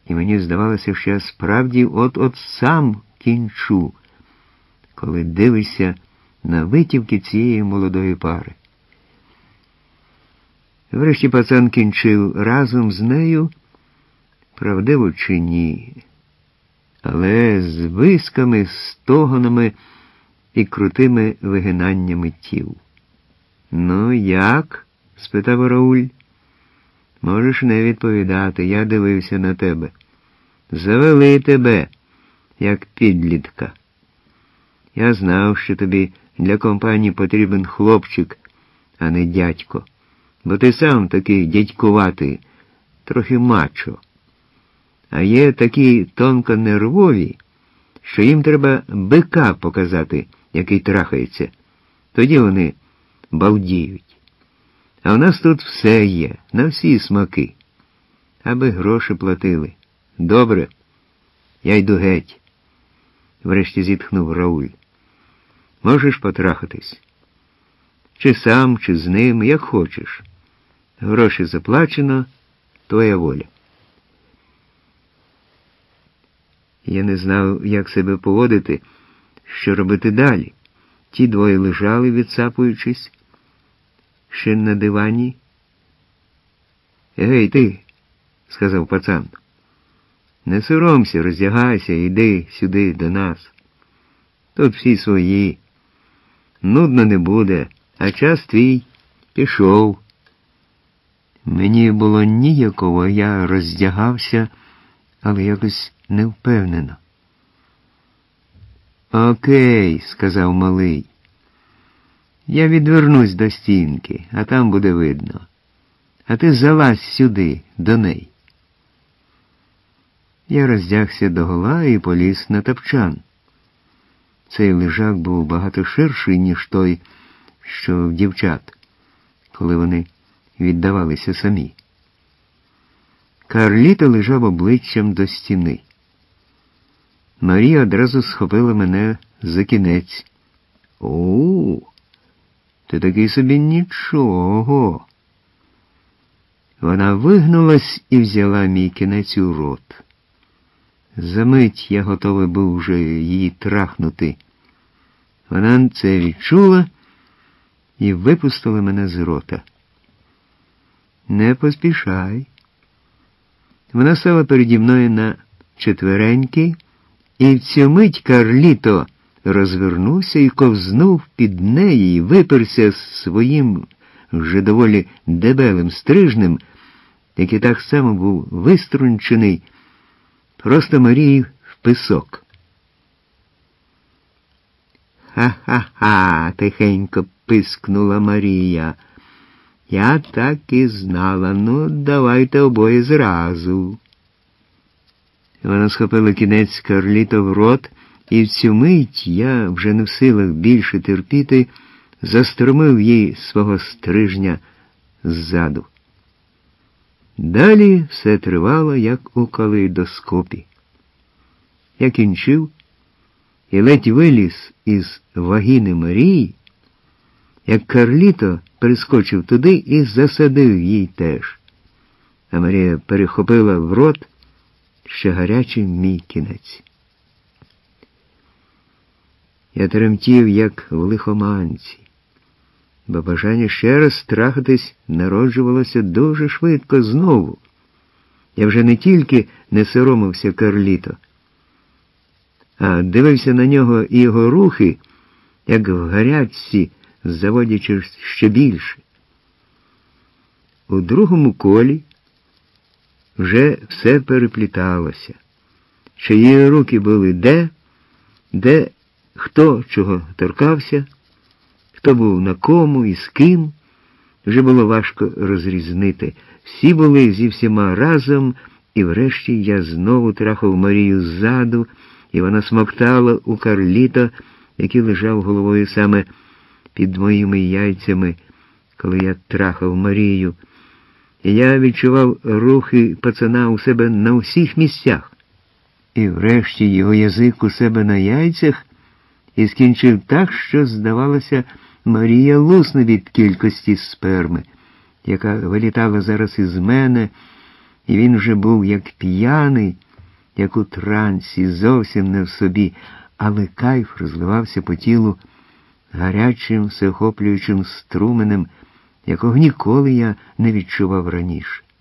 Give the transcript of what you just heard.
і мені здавалося, що я справді от-от сам кінчу, коли дивишся на витівки цієї молодої пари. Врешті пацан кінчив разом з нею, правдиво чи ні, але з висками, стогонами і крутими вигинаннями тіл. «Ну, як?» – спитав Рауль. «Можеш не відповідати, я дивився на тебе. Завели тебе, як підлітка. Я знав, що тобі для компанії потрібен хлопчик, а не дядько. Бо ти сам такий дядькуватий, трохи мачо. А є такі тонко нервові, що їм треба бика показати, який трахається. Тоді вони балдіють. А в нас тут все є, на всі смаки. Аби гроші платили. Добре, я йду геть. Врешті зітхнув Рауль. Можеш потрахатись. Чи сам, чи з ним, як хочеш. Гроші заплачено, твоя воля. Я не знав, як себе поводити, що робити далі. Ті двоє лежали, відсапуючись, ще на дивані. «Гей, ти!» – сказав пацан. «Не соромся, роздягайся, йди сюди до нас. Тут всі свої. Нудно не буде, а час твій пішов». Мені було ніяково, я роздягався, але якось невпевнено. «Окей», – сказав малий. «Я відвернусь до стінки, а там буде видно. А ти залазь сюди, до неї». Я роздягся догола і поліз на тапчан. Цей лежак був багато ширший, ніж той, що в дівчат, коли вони віддавалися самі. Карліто лежав обличчям до стіни. Марія одразу схопила мене за кінець. «О, ти такий собі нічого!» Вона вигнулась і взяла мій кінець у рот. Замить я готовий був вже її трахнути. Вона це відчула і випустила мене з рота. «Не поспішай». Вона стала переді мною на четвереньки, і в цю мить Карліто розвернувся і ковзнув під неї, і виперся своїм вже доволі дебелим стрижнем, який так само був виструнчений, просто Марії в писок. «Ха-ха-ха!» – тихенько пискнула Марія. «Я так і знала. Ну, давайте обоє зразу». Вона схопила кінець Карліто в рот, і в цю мить я, вже не в силах більше терпіти, застромив їй свого стрижня ззаду. Далі все тривало, як у калейдоскопі. Я кінчив і ледь виліз із вагіни Марії, як Карліто прискочив туди і засадив їй теж. А Марія перехопила в рот ще гарячий мій кінець. Я тремтів, як в лихоманці, бо бажання ще раз страхатись народжувалося дуже швидко знову. Я вже не тільки не соромився Карліто, а дивився на нього і його рухи, як в гарячці, заводячи ще більше. У другому колі вже все перепліталося. Чиї руки були де хто чого торкався, хто був на кому і з ким, вже було важко розрізнити. Всі були зі всіма разом, і врешті я знову трахав Марію ззаду, і вона смоктала у Карліто, який лежав головою саме під моїми яйцями, коли я трахав Марію. І я відчував рухи пацана у себе на усіх місцях. І врешті його язик у себе на яйцях і скінчив так, що, здавалося, Марія лусне від кількості сперми, яка вилітала зараз із мене, і він вже був як п'яний, як у трансі, зовсім не в собі, але кайф розливався по тілу гарячим, всеохоплюючим струменем, якого ніколи я не відчував раніше.